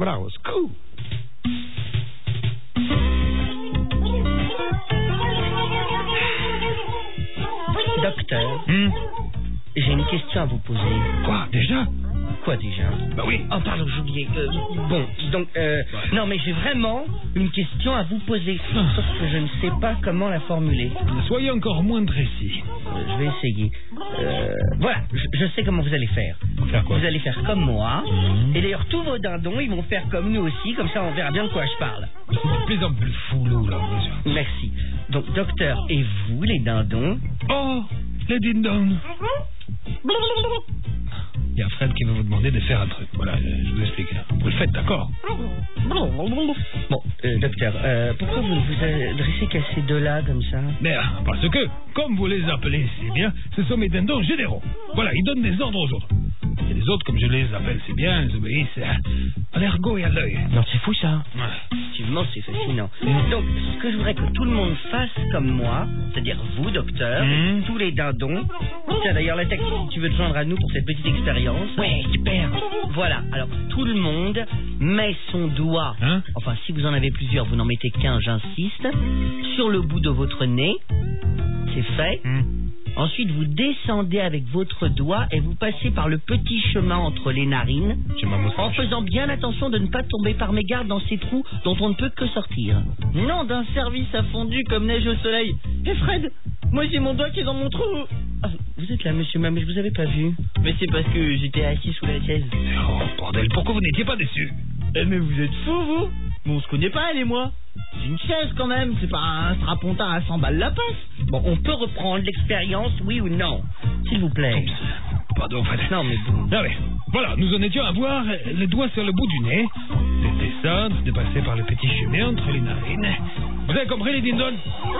but I was cool. Docteur, j'ai une question à vous poser. Quoi, déjà? Quoi déjà? Bah oui. Oh pardon, j'ai oublié. Bon, donc, non mais j'ai vraiment une question à vous poser, sauf que je ne sais pas comment la formuler. Soyez encore moins précis. Je vais essayer. Voilà, je sais comment vous allez faire. Faire quoi? Vous allez faire comme moi, et d'ailleurs tous vos dindons, ils vont faire comme nous aussi, comme ça on verra bien de quoi je parle. C'est de plus en plus fou, là, monsieur. Merci. Donc, docteur, et vous, les dindons? Oh, les ding-dong. Il y a Fred qui veut vous demander de faire un truc. Voilà, je vous explique. Vous le faites, d'accord? Bon, docteur, pourquoi vous ne vous adressez qu'à ces deux-là, comme ça? Mais parce que, comme vous les appelez si bien, ce sont mes dindons généraux. Voilà, ils donnent des ordres aux autres. Et les autres, comme je les appelle si bien, ils obéissent à l'ergot et à l'œil. Non, c'est fou, ça. Ouais. Effectivement, c'est fascinant. Donc, ce que je voudrais que tout le monde fasse comme moi, c'est-à-dire vous, docteur, et tous les dindons. Tiens, d'ailleurs, la texte, si tu veux te joindre à nous pour cette petite expérience. Ouais, super. Voilà, alors tout le monde met son doigt, enfin si vous en avez plusieurs, vous n'en mettez qu'un, j'insiste, sur le bout de votre nez, c'est fait. Ensuite, vous descendez avec votre doigt et vous passez par le petit chemin entre les narines, en faisant bien attention de ne pas tomber par mégarde dans ces trous dont on ne peut que sortir. Non, d'un service à fondu comme neige au soleil. Et Fred, moi j'ai mon doigt qui est dans mon trou. Ah, vous êtes là, monsieur, mais je vous avais pas vu. Mais c'est parce que j'étais assis sous la chaise. Oh, bordel, pourquoi vous n'étiez pas déçu? Eh, mais vous êtes fous, vous? Mais on se connaît pas, elle et moi. C'est une chaise, quand même. C'est pas un strapontin à 100 balles la passe. Bon, on peut reprendre l'expérience, oui ou non? S'il vous plaît. Pardon, Fred. Non, mais bon. Ah oui. Voilà, nous en étions à voir les doigts sur le bout du nez, de descendre, de passer par le petit chemin entre les narines. Vous avez compris, les dindons?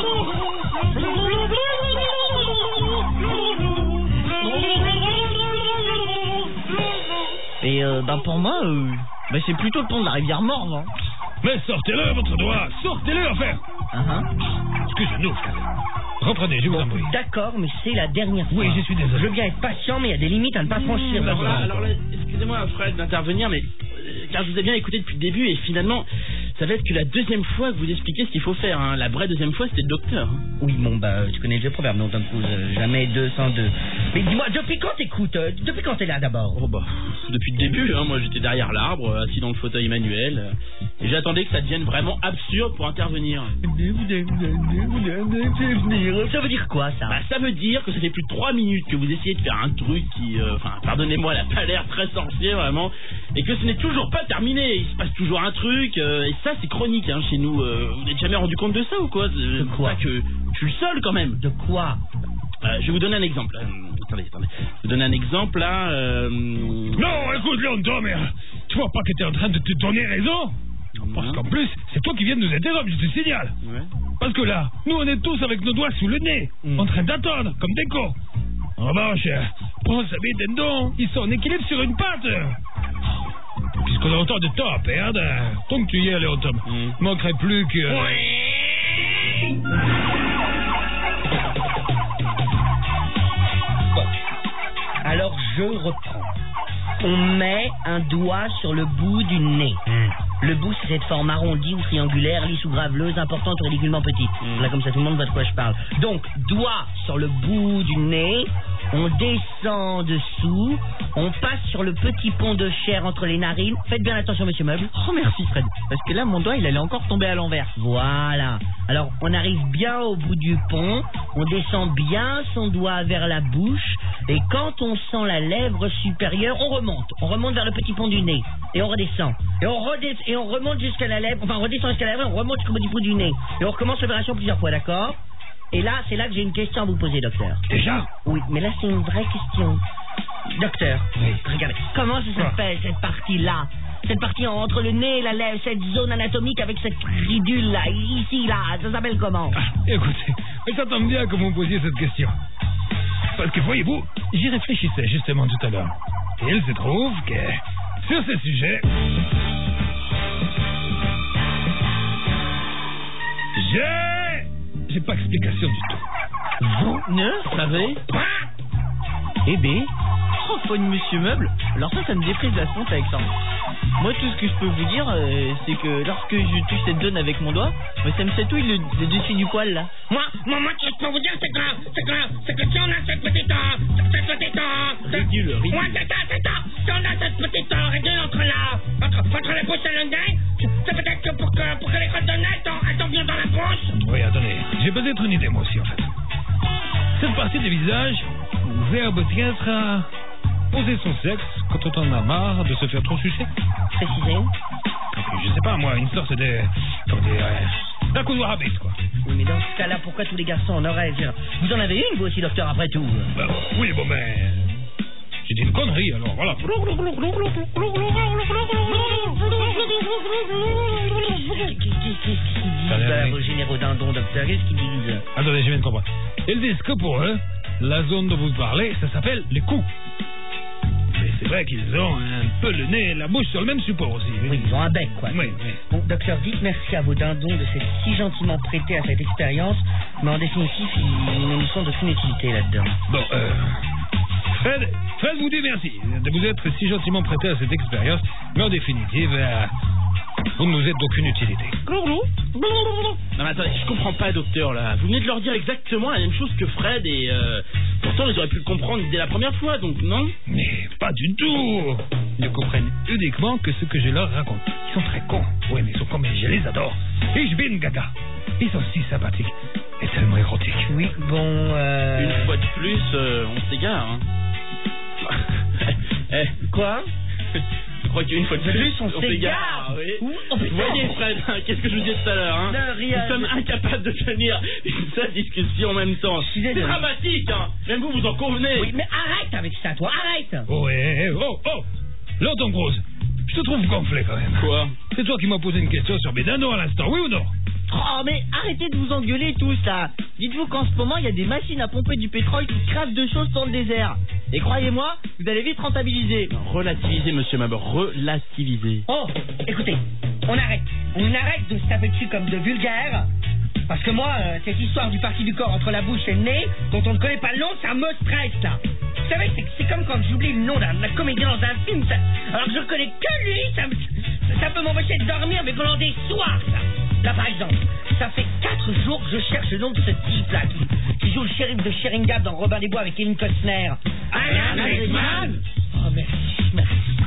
Et pour moi, c'est plutôt le pont de la rivière Morve. Hein. Mais sortez-le, votre doigt. Sortez-le, enfin. Excusez-nous, Fred. Reprenez, je vous en prie. D'accord, mais c'est la dernière fois. Oui, je suis désolé. Je veux bien être patient, mais il y a des limites à ne pas franchir. Alors là, excusez-moi, Fred, d'intervenir, mais car je vous ai bien écouté depuis le début et finalement, ça va être que la deuxième fois que vous expliquez ce qu'il faut faire. Hein. La vraie deuxième fois, c'était le docteur. Hein. Oui, bon, tu connais le vieux proverbe, non, Tom Cruise, jamais 202. Mais dis-moi, depuis quand t'écoutes? Depuis quand t'es là, d'abord? Oh depuis le début, hein, moi j'étais derrière l'arbre, assis dans le fauteuil manuel, et j'attendais que ça devienne vraiment absurde pour intervenir. Ça veut dire quoi, ça? Ça veut dire que ça fait plus de 3 minutes que vous essayez de faire un truc qui, pardonnez-moi, n'a pas l'air très sorcier, vraiment, et que ce n'est toujours pas terminé, il se passe toujours un truc, et ça c'est chronique, hein, chez nous. Vous n'êtes jamais rendu compte de ça ou quoi? De quoi? Que je suis le seul quand même. De quoi? Je vais vous donner un exemple. Attendez. Je vais vous donner un exemple, là. Non, écoute, Léon, mais tu vois pas que t'es en train de te donner raison? Parce qu'en plus, c'est toi qui viens de nous interrompre, je te signale. Ouais. Parce que là, nous on est tous avec nos doigts sous le nez, en train d'attendre, comme des cons. En revanche, pense à mes dindons, ils sont en équilibre sur une patte. Puisqu'on a autant de temps à perdre, tant que tu y es, Léon Tom, manquerait plus que... Bon. Alors je reprends. On met un doigt sur le bout du nez. Le bout, c'est cette forme arrondie ou triangulaire, lisse ou graveleuse, importante ou ridiculement petite. Là, comme ça, tout le monde voit de quoi je parle. Donc, doigt sur le bout du nez, on descend dessous, on passe sur le petit pont de chair entre les narines. Faites bien attention, monsieur Meuble. Oh, merci, Fred. Parce que là, mon doigt, il allait encore tomber à l'envers. Voilà. Alors, on arrive bien au bout du pont, on descend bien son doigt vers la bouche, et quand on sent la lèvre supérieure, on remonte. On remonte vers le petit pont du nez, et on redescend. Et on remonte jusqu'à la lèvre, enfin on redescend jusqu'à la lèvre, on remonte jusqu'au petit pont du nez. Et on recommence l'opération plusieurs fois, d'accord? Et là, c'est là que j'ai une question à vous poser, docteur. Déjà? Oui, mais là c'est une vraie question. Docteur, regardez, comment ça s'appelle cette partie-là? Cette partie entre le nez et la lèvre, cette zone anatomique avec cette ridule là, ici là, ça s'appelle comment? Écoutez, ça tombe bien que vous me posiez cette question. Parce que voyez-vous, j'y réfléchissais justement tout à l'heure. Et il se trouve que, sur ce sujet, j'ai pas explication du tout. Vous ne savez pas? Eh bien, trop de Monsieur Meuble. Alors ça me défrise la honte avec ça. Moi, tout ce que je peux vous dire, c'est que lorsque je touche cette zone avec mon doigt, ça me chatouille le dessus du poil, là. Moi, ce que je peux vous dire, c'est que si on a cette petite Ridicule. Ouais, c'est ça. Si on a cette petite régule entre les bouches et le nez, c'est peut-être que pour que les crottes de nez, elles tombent bien dans la bouche. Oui, attendez, j'ai peut-être une idée moi aussi en fait. Cette partie du visage sert peut-être à poser son sexe quand on en a marre de se faire trop sucer. Précisément. Je sais pas moi, une sorte de... comment dire... d'un couloir à bête, quoi. Oui, mais dans ce cas-là, pourquoi tous les garçons en auraient? Vous en avez une, vous aussi, docteur, après tout. Oui, bon, mais... c'est une connerie, alors, voilà. Qu'est-ce qu'ils disent, généraux dindons, docteur? Qu'est-ce qu'ils disent? Attendez, je viens de comprendre. Ils disent que pour eux, la zone dont vous parlez, ça s'appelle les coups. Mais c'est vrai qu'ils ont un peu le nez et la bouche sur le même support aussi. Oui, ils ont un bec, quoi. Oui. Bon, docteur, dites merci à vos dindons de s'être si gentiment prêtés à cette expérience, mais en définitive, ils ne nous sont d'aucune utilité là-dedans. Bon, Fred vous dit merci de vous être si gentiment prêté à cette expérience, mais en définitive, vous ne nous êtes d'aucune utilité. Non mais attendez, je comprends pas, docteur, là. Vous venez de leur dire exactement la même chose que Fred et... pourtant, ils auraient pu le comprendre dès la première fois, donc non? Mais pas du tout. Ils ne comprennent uniquement que ce que je leur raconte. Ils sont très cons. Oui, mais ils sont cons, mais je les adore. Ich bin gaga. Ils sont si sympathiques et tellement érotiques. Oui, bon, Une fois de plus, on s'égare, hein. Quoi? Je crois qu'une fois de plus, on s'égare. Oui. Oh, Vous voyez, Fred, qu'est-ce que je vous disais tout à l'heure, hein? Non, rien. Nous sommes incapables de tenir une seule discussion en même temps. suis C'est désolé. dramatique, hein. Même vous en convenez. Oui, mais arrête avec ça, toi, arrête. Oh, Là, Tom Cruise, je te trouve gonflé quand même. Quoi? C'est toi qui m'as posé une question sur mes dindos à l'instant, oui ou non? Oh, mais arrêtez de vous engueuler tous, là. Dites-vous qu'en ce moment, il y a des machines à pomper du pétrole qui crèvent de choses dans le désert. Et croyez-moi, vous allez vite rentabiliser. Relativisez, monsieur Mabor, relativisez. Oh, écoutez, on arrête de se taper dessus comme de vulgaires. Parce que moi, cette histoire du parti du corps entre la bouche et le nez, dont on ne connaît pas le nom, ça me stresse, là. Vous savez, c'est comme quand j'oublie le nom d'un comédien dans un film, alors que je connais que lui, ça peut m'empêcher de dormir, mais pendant des soirs, ça. Là, par exemple, ça fait 4 jours que je cherche le nom de ce type-là, qui joue le shérif de Sheringham dans Robin des Bois avec Kevin Costner. Alan Rickman. Oh, merci.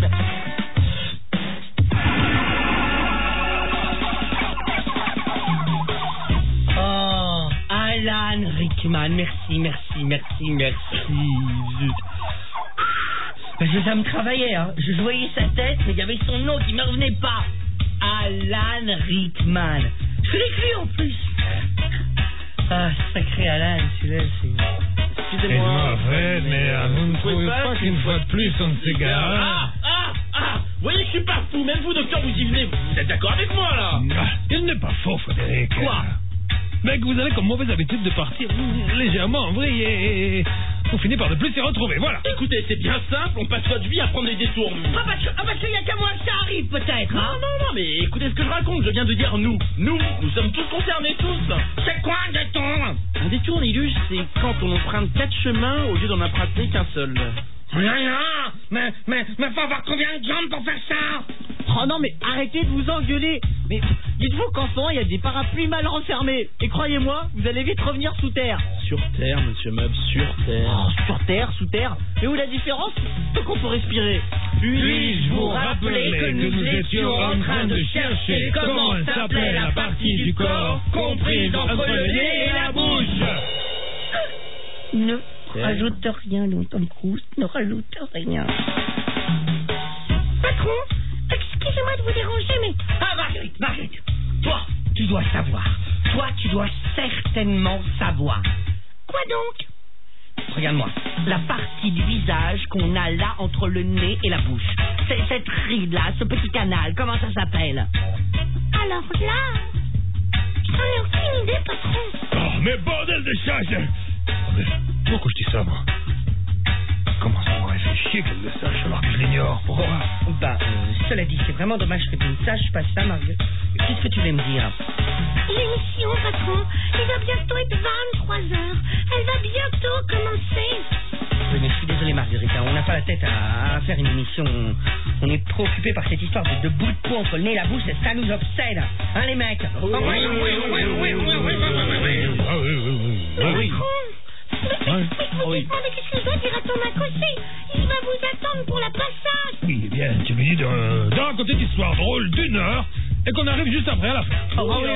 Oh, Alan Rickman, merci. Ça me travaillait, hein. Je voyais sa tête, mais il y avait son nom qui me revenait pas. Alan Rickman. Je l'ai écrit en plus. Ah, sacré Alan, celui-là, c'est... Excusez-moi, Fred, mais vous ne trouvez pas qu'une fois de plus, on s'égare? Vous voyez que je suis pas fou, même vous, docteur, vous y venez, vous êtes d'accord avec moi, là? Il n'est pas faux, Frédéric. Quoi? Mais que vous avez comme mauvaise habitude de partir légèrement en vrille et vous finissez par ne plus s'y retrouver, voilà. Écoutez, c'est bien simple, on passe notre vie à prendre des détours. Parce qu'il y a qu'à moi que ça arrive, peut-être, hein? Non, mais écoutez ce que je raconte, je viens de dire nous. Nous sommes tous concernés, tous. C'est quoi un détour? Un détour, Nilus, c'est quand on emprunte 4 chemins au lieu d'en emprunter qu'un seul. Mais faut avoir combien de jambes pour faire ça? Oh non, mais arrêtez de vous engueuler. Mais dites-vous qu'en ce moment, il y a des parapluies mal renfermés. Et croyez-moi, vous allez vite revenir sous terre. Sur terre, monsieur Meuble, sur terre. Oh, sur terre, sous terre. Mais où la différence? C'est qu'on peut respirer. Puis-je vous rappeler que nous étions en train de chercher comment s'appelait la partie du corps comprise entre le nez et la bouche? Ne rajoute rien, Tom Cruise, ne rajoute rien. Patron, excusez-moi de vous déranger, mais... Ah, Marguerite, toi, tu dois savoir. Toi, tu dois certainement savoir. Quoi donc? Regarde-moi, la partie du visage qu'on a là entre le nez et la bouche. C'est cette ride-là, ce petit canal, comment ça s'appelle? Alors là... J'en ai aucune idée, patron. Oh, mais bordel de charge! Mais pourquoi je dis ça, moi? Comment ça m'aurait fait chier qu'elle le sache alors que je l'ignore? Pourquoi? Cela dit, c'est vraiment dommage que tu ne saches pas ça, Marguerite. Qu'est-ce que tu veux me dire? L'émission, patron, il va bientôt être 23h. Elle va bientôt commencer. Oui, mais je suis désolé, Marguerite, hein, on n'a pas la tête à faire une émission On est trop occupé par cette histoire de bout de peau entre le nez et la bouche et ça nous obsède. Hein, les mecs? Oui. Mais qu'est-ce que je dois dire à ton acossé? Il va vous attendre pour la passage. Oui, eh bien, tu me dis de raconter une histoire drôle d'1 heure et qu'on arrive juste après à la fin.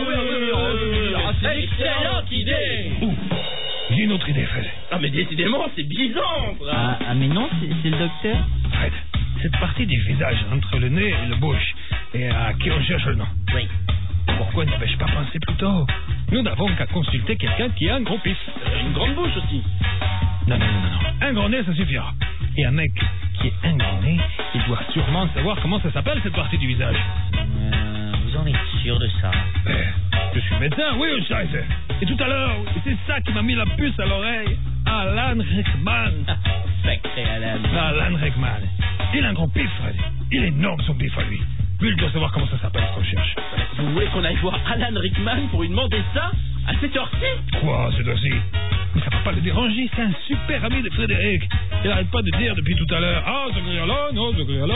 C'est une excellente idée. Ouh, j'ai une autre idée, Fred. Ah mais décidément, c'est brisant. Ah mais non, c'est le docteur. Fred, cette partie du visage entre le nez et la bouche, et à qui on cherche le nom. Oui. Pourquoi n'avais-je pas pensé plus tôt? Nous n'avons qu'à consulter quelqu'un qui a un gros pif. Une grande bouche aussi. Non. Un gros nez, ça suffira. Et un mec qui est un gros nez, il doit sûrement savoir comment ça s'appelle cette partie du visage. Vous en êtes sûr de ça? Je suis médecin, oui, je sais. Et tout à l'heure, c'est ça qui m'a mis la puce à l'oreille. Alan Rickman. Sacré Alan. Alan Rickman. Il a un gros pif, Fred. Il est énorme son pif à lui. Lui, il doit savoir comment ça s'appelle ce qu'on cherche. Vous voulez qu'on aille voir Alan Rickman pour lui demander ça à cette heure-ci? Quoi, cette heure-ci? Mais ça va pas le déranger, c'est un super ami de Frédéric. Il arrête pas de dire depuis tout à l'heure: ah, Zachary Alan,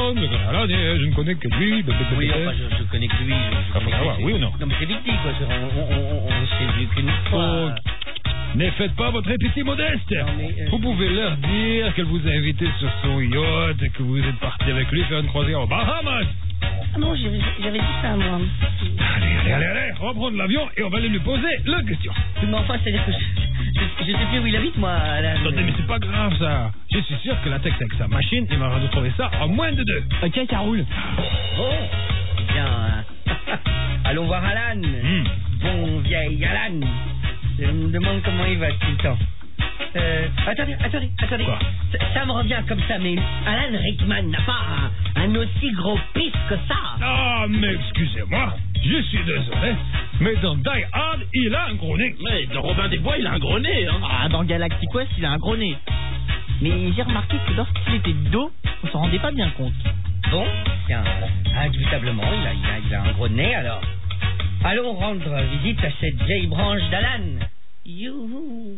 je ne connais que lui. Oui, enfin, je connais que lui. Je connais que lui. Oui ou non? Non, mais c'est vite dit, quoi. On s'est vu qu'une fois. Ne faites pas votre répétition modeste. Non, mais, Vous pouvez leur dire qu'elle vous a invité sur son yacht et que vous êtes parti avec lui faire une croisière aux Bahamas. Ah non, j'avais dit ça, moi. Allez, on va prendre l'avion et on va aller lui poser la question. Mais enfin, c'est-à-dire que je sais plus où il habite, moi, Alan. Attendez, mais c'est pas grave, ça. Je suis sûr que la texte avec sa machine, il m'a retrouvé ça en moins de 2. Ok, ça roule. Bon, bien. Allons voir Alan. Bon vieil Alan. Je me demande comment il va tout le temps. Attendez. Quoi? Ça me revient comme ça, mais Alan Rickman n'a pas un aussi gros pif que ça. Ah, mais excusez-moi, je suis désolé, mais dans Die Hard, il a un gros nez. Mais dans Robin des Bois, il a un gros nez, hein. Ah, dans Galactic Quest, il a un gros nez. Mais j'ai remarqué que lorsqu'il était de dos, on s'en rendait pas bien compte. Bon, tiens, indiscutablement, il a un gros nez, alors. Allons rendre visite à cette vieille branche d'Alan. Youhou.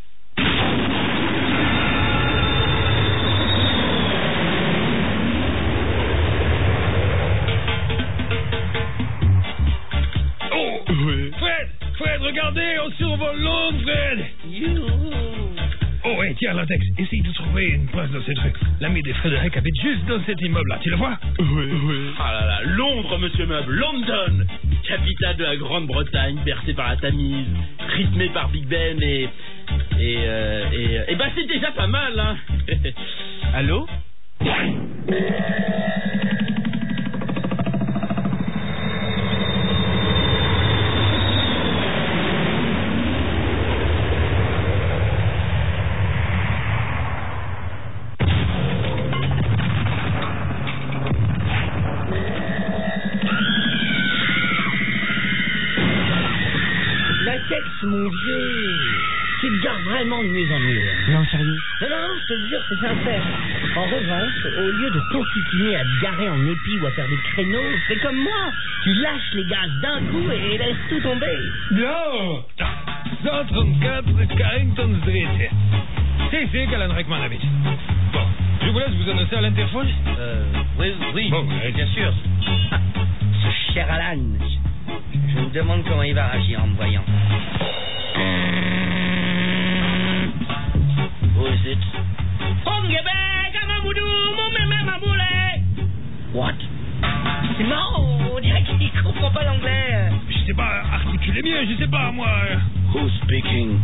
Oh, Fred, regardez, on survole Londres, Fred. Youhou. Oh, ouais, tiens, Latex, essaye de trouver une place dans ces trucs. L'ami de Frédéric habite juste dans cet immeuble-là, tu le vois? Oui. Ah là là, Londres, monsieur Meuble, London, capitale de la Grande-Bretagne, bercée par la Tamise, rythmée par Big Ben et bah c'est déjà pas mal, hein. Allô? Mon Dieu, tu te gares vraiment de mieux en mieux. Non, sérieux? Non, je te jure, c'est sincère. En revanche, au lieu de continuer à te garer en épi ou à faire des créneaux, fais comme moi. Tu lâches les gaz d'un coup et laisses tout tomber. Non. 134 Carrington Street. C'est ici qu'Alan Rickman habite. Bon, je vous laisse vous annoncer à l'interphone. Oui, Bon, bien sûr. Ah, ce cher Alan, je me demande comment il va réagir en me voyant. Who is it? What? C'est marrant, on dirait qu'il comprend pas l'anglais. Je sais pas articuler mieux, je sais pas moi. Who's speaking?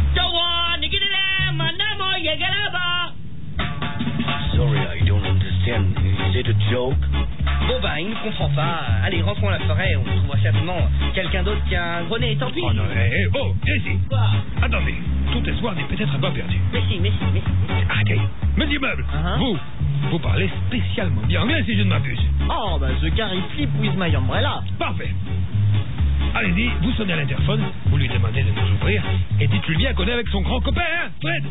Sorry, I don't understand. Is it a joke? Bon bah, il ne comprend pas. Allez, rentrons à la forêt, on trouvera certainement quelqu'un d'autre qui a un gros nez, tant pis. Oh non, ici. Quoi? Attendez, tout espoir n'est peut-être pas perdu. Mais si. Arrêtez. Monsieur Meuble, vous parlez spécialement bien anglais si je ne m'abuse. Oh, bah, the car is sleep with my umbrella. Parfait. Allez-y, vous sonnez à l'interphone, vous lui demandez de nous ouvrir, et dites-lui bien qu'on est avec son grand copain, hein, Fred.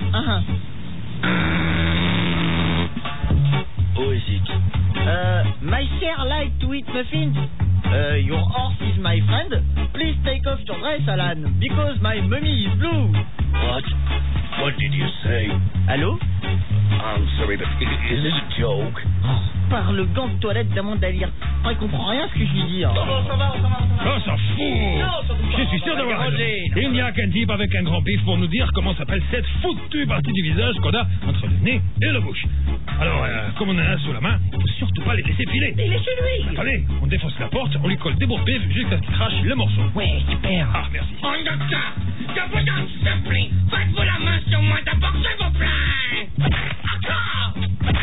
Who is it? My share like to eat muffins. Your horse is my friend. Please take off your dress, Alan, because my mummy is blue. What? What did you say? Allô? I'm sorry, but is this a joke? Oh, par le gant de toilette d'Amandalire. Oh, il comprend rien à ce que je lui dis. Hein. On s'en fout. Je suis sûr d'avoir raison. Il n'y a qu'un type avec un grand pif pour nous dire comment s'appelle cette foutue partie du visage qu'on a entre le nez et la bouche. Alors, comme on en a sous la main, il faut surtout pas les laisser filer. Il est chez lui. Attendez, on défonce la porte, on lui colle des bourpifs jusqu'à ce qu'il crache le morceau. Ouais, super. Ah, merci. Mon docteur, je vous en supplie, faites-vous la main sur moi d'abord, je vous plains. Encore.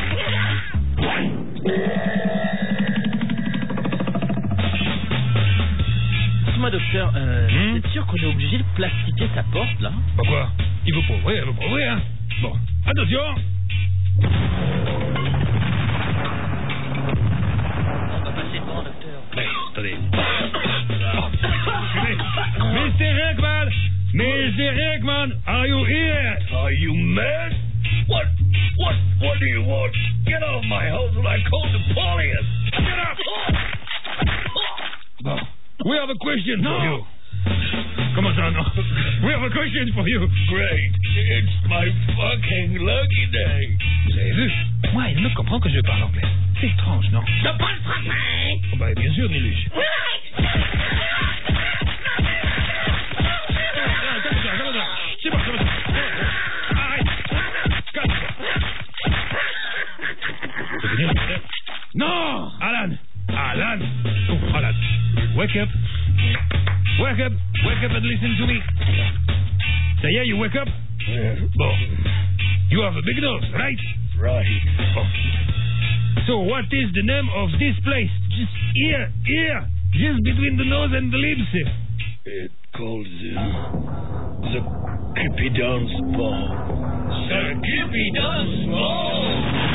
Dites-moi, docteur, vous êtes sûr qu'on est obligé de plastiquer sa porte, là? Pourquoi? Il veut pas ouvrir, hein. Bon, attention. On va passer devant, docteur. Hey, attendez. Mr. Rickman! Mr. Rickman! Are you here? Are you mad? What do you want? Get off my house or I call the police! Get up! Bon. We have a question for you. Comment ça, non? We have a question for you. Great. It's my fucking lucky day. Vous avez vu? Moi, il me comprend que je parle anglais. C'est étrange, non? Je peux le frapper. Oh, bah, bien sûr, Niluche. C'est bon. Arrête. Calme-toi. C'est fini, non! Alan! Oh, Alan. Wake up and listen to me. Ça y est, you wake up? Bon. You have a big nose, right? Right. Oh. So what is the name of this place? Just here. Just between the nose and the lips. It's called the Cupidon's Ball. The Cupidon's Ball!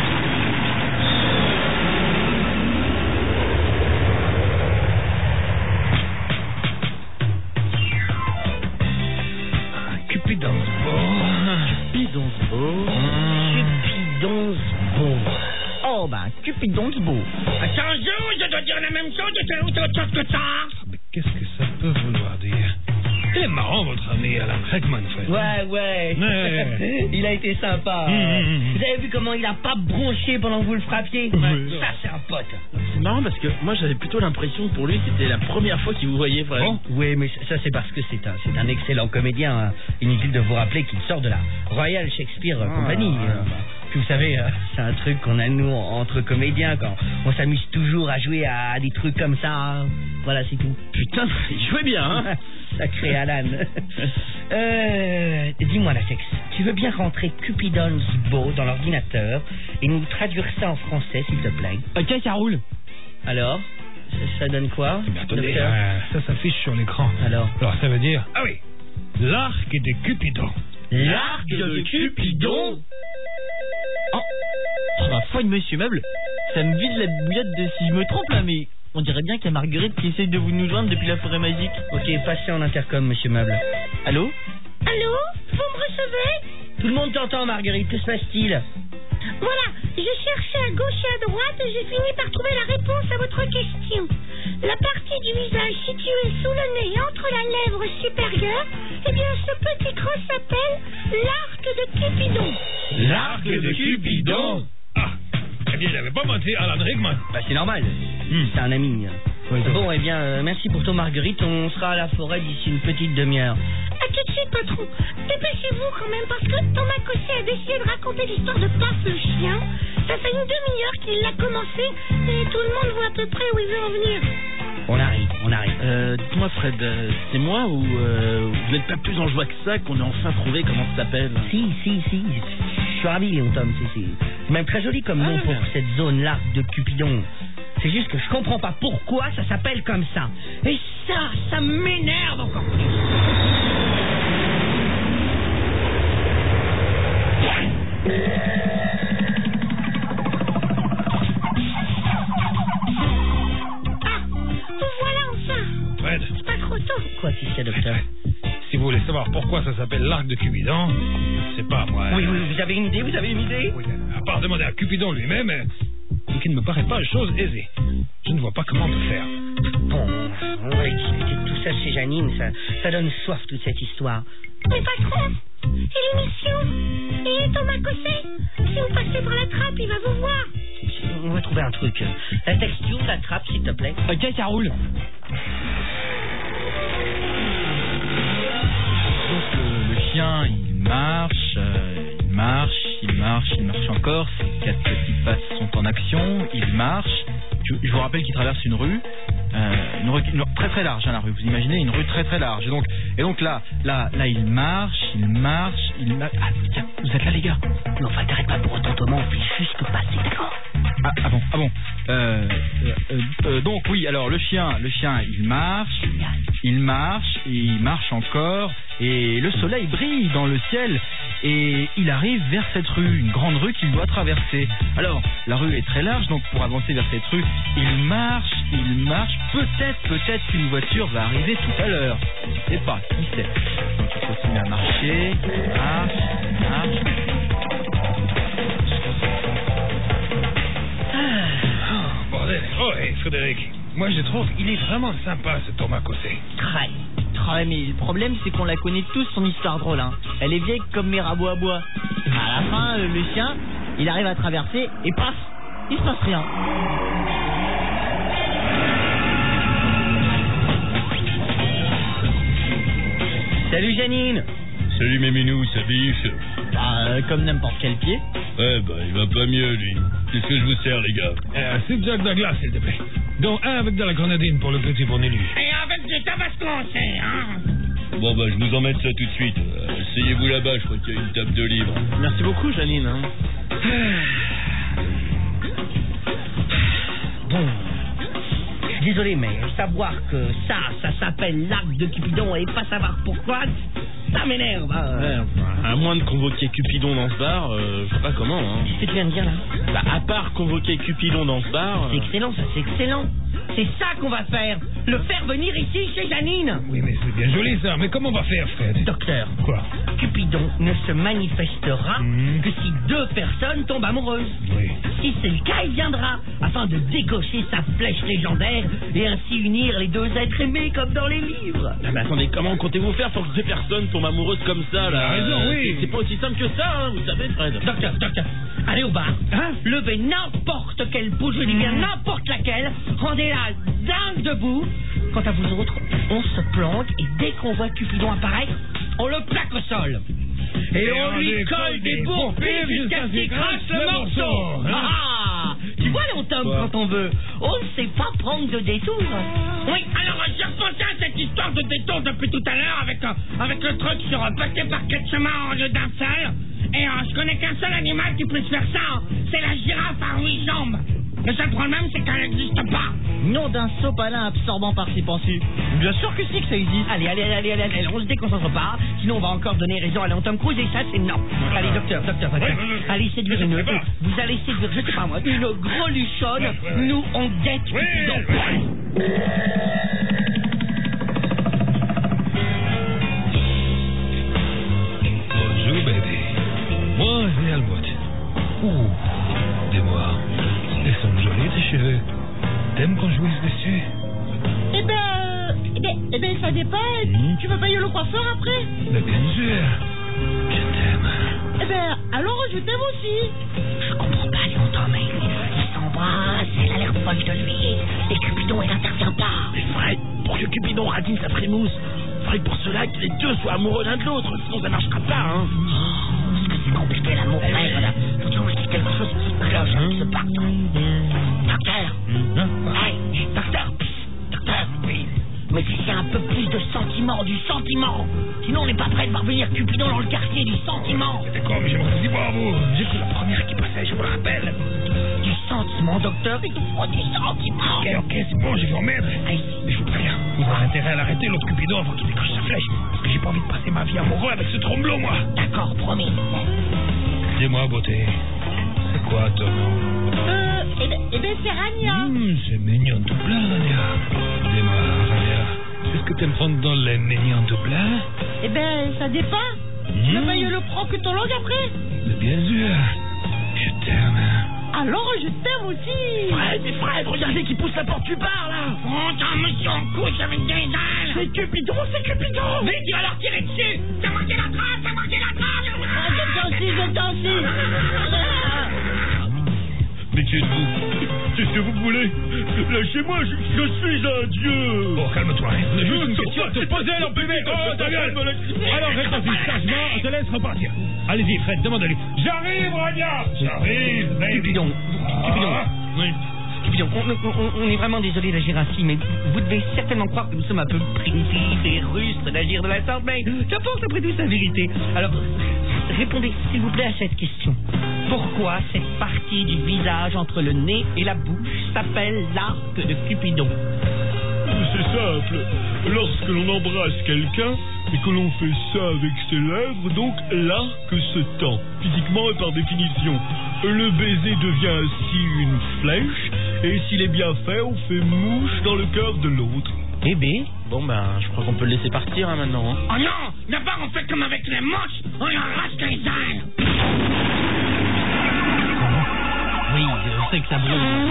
Cupidon's Ball. Oh, ben, Cupidon's Ball. Bonjour, je dois dire la même chose et c'est autre chose que ça. Mais qu'est-ce que ça peut vouloir dire? Il est marrant, votre ami Alan Rickman, frère. Ouais. Ouais. Il a été sympa. Vous avez vu comment il a pas bronché pendant que vous le frappiez? Ça, c'est un pote. C'est marrant parce que moi j'avais plutôt l'impression que pour lui c'était la première fois qu'il vous voyait, frère. Bon. Oui, mais ça c'est parce que c'est un excellent comédien. Hein. Inutile de vous rappeler qu'il sort de la Royal Shakespeare Company. Puis vous savez, c'est un truc qu'on a nous entre comédiens quand on s'amuse toujours à jouer à des trucs comme ça. Voilà, c'est tout. Putain, il jouait bien, hein. Sacré Alan. Dis-moi, Latex, tu veux bien rentrer Cupidon's Bow dans l'ordinateur et nous traduire ça en français, s'il te plaît? Ok, ça roule. Alors, ça donne quoi? Mais attendez, docteur? ça s'affiche sur l'écran. Alors ça veut dire... Ah oui, l'arc de Cupidon. L'arc de Cupidon? Oh, ma foi, monsieur Meuble, ça me vide la bouillotte de si je me trompe là, mais on dirait bien qu'il y a Marguerite qui essaye de nous joindre depuis la forêt magique. Ok, passez en intercom, monsieur Meuble. Allô? Allô? Vous me recevez? Tout le monde t'entend, Marguerite, que se passe-t-il? Voilà, j'ai cherché à gauche et à droite et j'ai fini par trouver la réponse à votre question. La partie du visage située sous le nez et entre la lèvre supérieure, eh bien ce petit creux s'appelle l'arc de Cupidon. L'arc de Cupidon? Ah, eh bien, il n'avait pas menti, Alan Rickman. Bah c'est normal, c'est un ami. Bon, eh bien, merci pour toi, Marguerite. On sera à la forêt d'ici une petite demi-heure. À tout de suite, patron. Dépêchez-vous quand même, parce que Thomas Cosset a décidé de raconter l'histoire de Paf le chien. Ça fait une demi-heure qu'il l'a commencé, et tout le monde voit à peu près où il veut en venir. On arrive. Dites-moi, Fred, c'est moi ou vous n'êtes pas plus en joie que ça qu'on ait enfin trouvé comment ça s'appelle? Si. Je suis ravi, Léon Tom. C'est même très joli comme nom pour cette zone, l'arc de Cupidon. C'est juste que je comprends pas pourquoi ça s'appelle comme ça. Et ça m'énerve encore plus. Ah, vous voilà enfin. Fred, C'est pas trop tôt. Quoi, qu'est-ce qu'il y a, docteur? si vous voulez savoir pourquoi ça s'appelle l'arc de Cupidon, c'est pas moi. Oui, vous avez une idée? Oui, à part demander à Cupidon lui-même, qui ne me paraît pas chose aisée. Je ne vois pas comment le faire. Bon, on va expliquer tout ça chez Janine. Ça donne soif, toute cette histoire. Mais patron, et l'émission? Et Thomas Cosset? Si vous passez par la trappe, il va vous voir. on va trouver un truc. La texture, la trappe, s'il te plaît. Ok, ça roule. Donc le chien, il marche encore. Ses 4 petites pattes sont en action. Il marche. Je vous rappelle qu'il traverse une rue. Une rue très très large, hein, la rue. Vous imaginez une rue très très large. Et donc là, il marche. Ah tiens, vous êtes là les gars. Non, enfin, t'arrêtes pas pour autant, Thomas, on fait juste passer, d'accord? Ah bon. Donc oui, alors le chien, il marche encore, et le soleil brille dans le ciel, et il arrive vers cette rue, une grande rue qu'il doit traverser. Alors, la rue est très large, donc pour avancer vers cette rue, il marche, peut-être qu'une voiture va arriver tout à l'heure. Je ne sais pas, qui sait. Donc il continue à marcher, il marche. Oh, hey, Frédéric, moi je trouve qu'il est vraiment sympa ce Thomas Cossé. Très, mais le problème c'est qu'on la connaît tous son histoire drôle, hein. Elle est vieille comme mes rabots à bois. À la fin, le chien, il arrive à traverser et paf, il se passe rien. Salut Janine. Salut mes minous, ça biche. Comme n'importe quel pied. Ouais, il va pas mieux lui. Qu'est-ce que je vous sers les gars? C'est Jack Douglas, s'il te plaît. Donc un avec de la grenadine pour le petit Bonelu. Et avec du tabasco, c'est, hein? Bon je vous emmène ça tout de suite. Asseyez-vous là-bas, je crois qu'il y a une table de libre. Merci beaucoup, Janine. Hein. Bon, je suis désolé, mais savoir que ça s'appelle l'arc de Cupidon et pas savoir pourquoi, ça m'énerve. Ouais, à moins de convoquer Cupidon dans ce bar, je sais pas comment. Hein. Qu'est-ce que tu viens de dire là? À part convoquer Cupidon dans ce bar... C'est excellent, ça, c'est excellent. C'est ça qu'on va faire. Le faire venir ici chez Janine. Oui, mais c'est bien joli ça. Mais comment on va faire, Fred? Docteur. Quoi? Cupidon ne se manifestera que si 2 personnes tombent amoureuses. Oui. Si c'est le cas, il viendra, afin de décocher sa flèche légendaire et ainsi unir les 2 êtres aimés comme dans les livres. Ah mais attendez, comment comptez-vous faire pour que 2 personnes tombent amoureuses comme ça, là? T'as raison, oui. C'est pas aussi simple que ça, hein, vous savez, Fred. Docteur, allez au bar, levez n'importe quelle bouche, je dis bien n'importe laquelle, rendez-la dingue debout. Quant à vous autres, on se planque et dès qu'on voit Cupidon apparaître, on le plaque au sol. Et on lui colle des bourpifs jusqu'à ce qu'il crache le morceau. Tu vois, Léon Tom, quand on veut, on ne sait pas prendre de détour. Oui, alors j'ai repensé à cette histoire de détour depuis tout à l'heure avec le truc sur passer par 4 chemins au lieu d'un seul. Et je connais qu'un seul animal qui puisse faire ça, c'est la girafe à 8 jambes. Le seul problème, c'est qu'elle n'existe pas. Nom d'un sopalin absorbant par ses pensées. Bien sûr que si que ça existe. Allez, on se déconcentre pas, sinon on va encore donner raison à Léon Tom Cruise et ça c'est non. Allez, docteur, allez séduire vous allez séduire, je sais pas moi, une greluchonne, nous on guette Cupidon. Bonjour, baby. Moi, c'est Albert. Ouh, dis-moi, ils sont jolis tes cheveux. T'aimes qu'on jouisse dessus? Eh ben, ça dépend. Tu veux payer le coiffeur après? Mais bien sûr. Je t'aime. Eh ben, alors je t'aime aussi. Je comprends pas, Léon Tom, mais ils s'embrassent, elle a l'air folle de lui, et Cupidon, il n'intervient pas. Mais Fred, pour que Cupidon radine sa frimousse, faudrait pour cela que les 2 soient amoureux l'un de l'autre, sinon ça marchera pas, hein. Parce que c'est compliqué l'amour, voilà. Faut toujours qu'il y ait quelque chose qui cloche avec ce pacte. Docteur. Hey, docteur, oui. Mais si c'est un peu plus de sentiment, du sentiment. Sinon on n'est pas prêt de voir venir Cupidon dans le quartier, du sentiment. D'accord, mais j'aimerais aussi voir vous. J'ai pris la première qui passait, je me rappelle. Du sentiment, docteur, il nous faut du sentiment. Ok, c'est bon, je vais en mettre. Mais je vous préviens, vous avez intérêt à l'arrêter, l'autre Cupidon, avant qu'il décoche sa flèche. Parce que j'ai pas envie de passer ma vie amoureux avec ce tromblon, moi. D'accord, promis. Dis-moi, beauté, c'est quoi ton nom? Eh ben, c'est Rania. C'est mignon tout plein, Rania. Dis-moi, Rania, est-ce que t'aimes prendre dans les mignons tout plein? Eh ben, ça dépend. Tu veux payer le proctologue après? Mais bien sûr, je t'aime. Alors, je t'aime aussi. Fred, regardez qui pousse la porte du bar, là. Oh, t'as un monsieur en couche avec des ailes. C'est Cupidon. Vite, il va leur tirer dessus. T'as manqué la trappe. Je t'en suis. Mais métier de vous. Qu'est-ce que vous voulez? Lâchez-moi, je suis un dieu. Oh, calme-toi, on a juste une question à te poser, l'empluvé. Oh, ta gueule. Alors, réponds-y, sagement, on te laisse repartir. Allez-y, Fred, demande-lui. J'arrive, Rania. J'arrive, baby. Cupidon, Oui. Cupidon, on est vraiment désolé d'agir ainsi, mais vous devez certainement croire que nous sommes un peu primitifs et rustres d'agir de la sorte, mais j'apporte après tout sa vérité. Alors, répondez s'il vous plaît à cette question. Pourquoi cette partie du visage entre le nez et la bouche s'appelle l'arc de Cupidon? C'est simple. Lorsque l'on embrasse quelqu'un et que l'on fait ça avec ses lèvres, donc l'arc se tend, physiquement et par définition. Le baiser devient ainsi une flèche, et s'il est bien fait, on fait mouche dans le cœur de l'autre. Eh ben, Bon, je crois qu'on peut le laisser partir maintenant. Hein. Oh non! D'abord, on fait comme avec les mouches, on leur arrache les ailes. oui, je sais que ça brûle.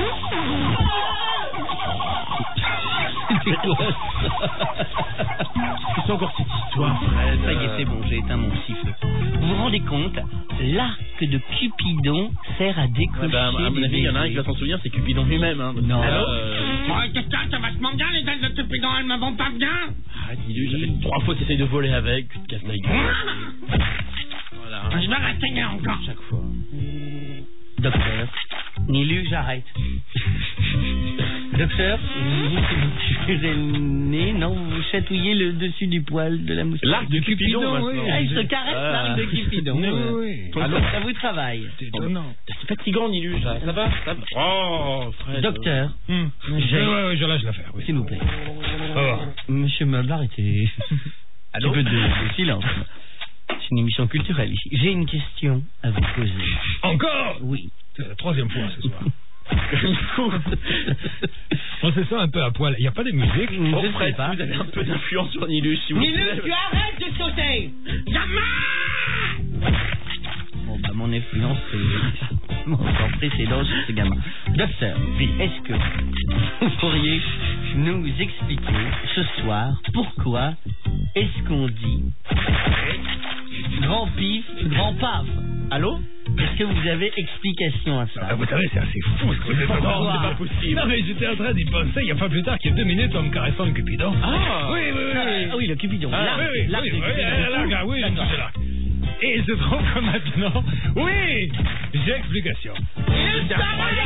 C'était quoi ça? C'est encore cette histoire, Fred. Ça y est, c'est bon, j'ai éteint mon sifflet. Vous vous rendez compte? L'arc de Cupidon sert à décocher à mon des avis, il y en a un baisers. qui va s'en souvenir, c'est Cupidon lui-même. Hein, Non. Ouais, qu'est-ce que c'est vachement bien, les ailes de Cupidon, elles me vont pas bien. Arrête, dis-lui, ça fait 3 fois que t'essayes de voler avec, tu te casses la gueule. Voilà. Je vais rester encore. Chaque fois. Docteur, Nilu, j'arrête. Docteur, vous tirez le nez, non, vous chatouillez le dessus du poil de la moustache. L'arc de Cupidon, maintenant. oui. Ah, il se caresse l'arc de Cupidon. Oui. Alors, ça vous travaille. C'est étonnant. C'est fatigant, Nilu, ça va? Oh, Fred. Docteur, Ouais, je lâche l'affaire, oui. s'il vous plaît. Oh. Monsieur Mulder était... Un petit peu de silence. C'est une émission culturelle ici. J'ai une question à vous poser. Encore? Oui. C'est la 3e fois ce soir. On se sent un peu à poil. Il n'y a pas de musique? Oh, Je sais Fred, pas. vous avez un peu d'influence sur Nilu, si vous Nilu, voulez. tu arrêtes de sauter! Gamin! Bon, mon influence est encore précédente sur ce gamin. Docteur, est-ce que vous pourriez nous expliquer ce soir pourquoi est-ce qu'on dit grand pif, grand paf? Allô? Est-ce que vous avez explication à ça? Vous savez, c'est assez fou ce que c'est Non, c'est pas possible. Non, mais j'étais en train d'y penser il n'y a pas plus tard qu'il y a 2 minutes en me caressant le Cupidon. Ah! Oui. Ah oui, le Cupidon. Oui, L'arc, oui, l'arc oui, de oui, Cupidon. l'arc, oui, c'est l'arc. Et il se trouve que maintenant, oui, j'ai explication. C'est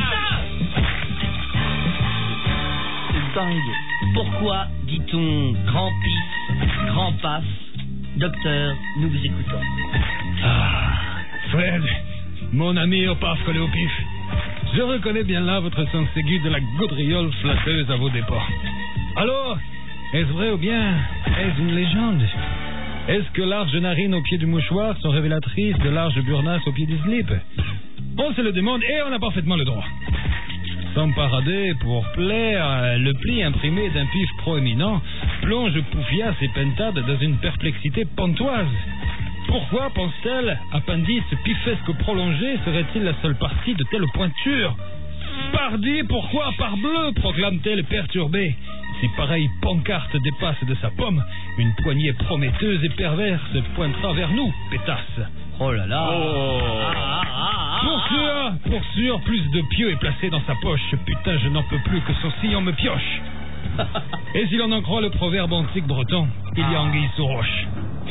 dingue. Pourquoi dit-on grand pif, grand paf? Docteur, nous vous écoutons. Ah, Fred, mon ami au paf collé au pif, je reconnais bien là votre sens aigu de la gaudriole flatteuse à vos dépens. Alors, est-ce vrai ou bien est-ce une légende? Est-ce que larges narines au pied du mouchoir sont révélatrices de larges burnasses au pied du slip? On se le demande et on a parfaitement le droit. Sans parader pour plaire, le pli imprimé d'un pif proéminent plonge Poufias et Pentade dans une perplexité pantoise. Pourquoi, pense-t-elle, appendice pifesque prolongé serait-il la seule partie de telle pointure? Pardi, pourquoi, parbleu, proclame-t-elle perturbée? Si pareille pancarte dépasse de sa pomme, une poignée prometteuse et perverse pointera vers nous, pétasse. Oh là là. Pour sûr, plus de pieux est placé dans sa poche. Putain, je n'en peux plus que son sillon me pioche. Et si l'on en croit le proverbe antique breton, il y a anguille sous roche.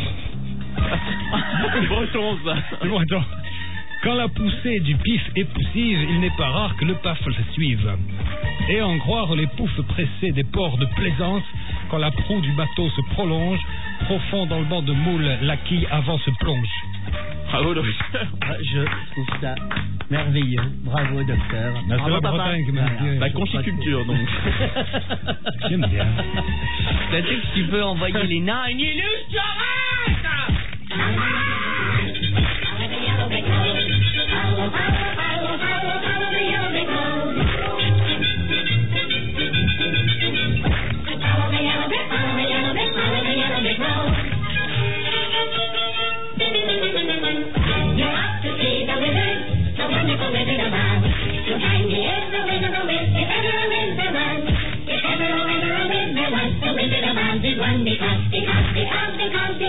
C'est breton, ça. C'est breton. Quand la poussée du pif est poussive, il n'est pas rare que le paf le suive. Et en croire les poufs pressés des ports de plaisance, quand la proue du bateau se prolonge, profond dans le banc de moule, la quille avant se plonge. Bravo, docteur. Je trouve ça merveilleux. Bravo, docteur. C'est Bravo, la papa. Bretagne qui m'a dit. La conchiculture, donc. J'aime bien. Peut-être que tu peux envoyer les nains et Nilu, tu arrêtes! Because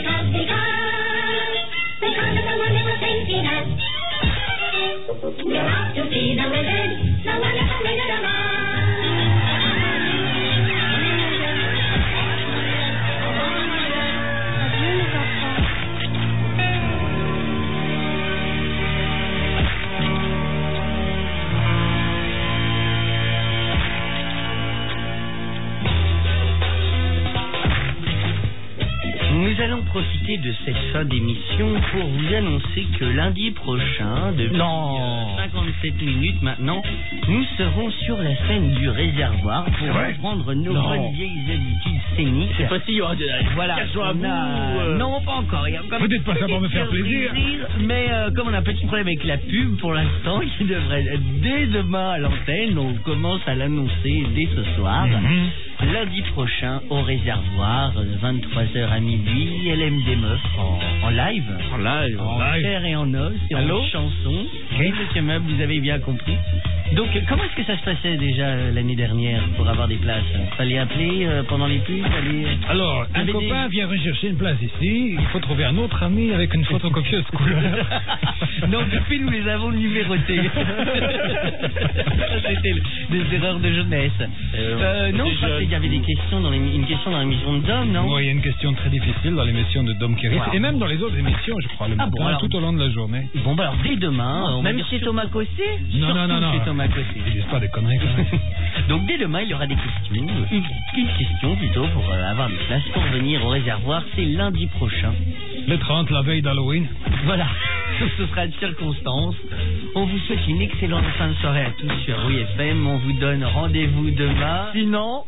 profiter de cette fin d'émission pour vous annoncer que lundi prochain, depuis 57 minutes maintenant, nous serons sur la scène du réservoir pour reprendre nos bonnes vieilles habitudes scéniques. Cette fois-ci, il y aura de la Voilà, non, pas encore. Il y a encore Peut-être pas ça pour me faire plaisir. Mais comme on a un petit problème avec la pub pour l'instant, il devrait être dès demain à l'antenne. On commence à l'annoncer dès ce soir. Lundi prochain au réservoir, de 23h à minuit, LMD Meuf en live. En chair et en os et en chanson. Oui, monsieur Meub, vous avez bien compris. Donc, comment est-ce que ça se passait déjà l'année dernière pour avoir des places? Fallait appeler pendant les pubs? Alors, un copain vient rechercher une place ici. Il faut trouver un autre ami avec une photocopieuse couleur. Non, depuis, nous les avons numérotés. C'était des erreurs de jeunesse. Non, je crois qu'il y avait des questions dans une question dans l'émission de Dom, non? Oui, il y a une question très difficile dans l'émission de Dom Kéris. Et même dans les autres émissions, je crois, le matin, tout au long de la journée. Bon, bah alors, dès demain... Même chez Thomas Cossé? Non. Chez Thomas Cossé. Ils disent pas des conneries quand même. Donc, dès demain, il y aura des questions. Une question, plutôt, pour avoir des places pour venir au réservoir. C'est lundi prochain. Le 30, la veille d'Halloween. Voilà. Ce sera une circonstance. On vous souhaite une excellente fin de soirée à tous sur Oui FM. On vous donne rendez-vous demain. Sinon...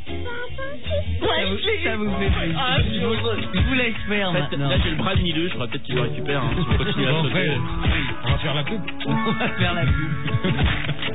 Ça vous fait plaisir. Je vous laisse faire maintenant. Là, j'ai le bras de Mileux, je crois peut-être qu'il le récupère. Si on continue à sauter. On va faire la pub. On va faire la pub.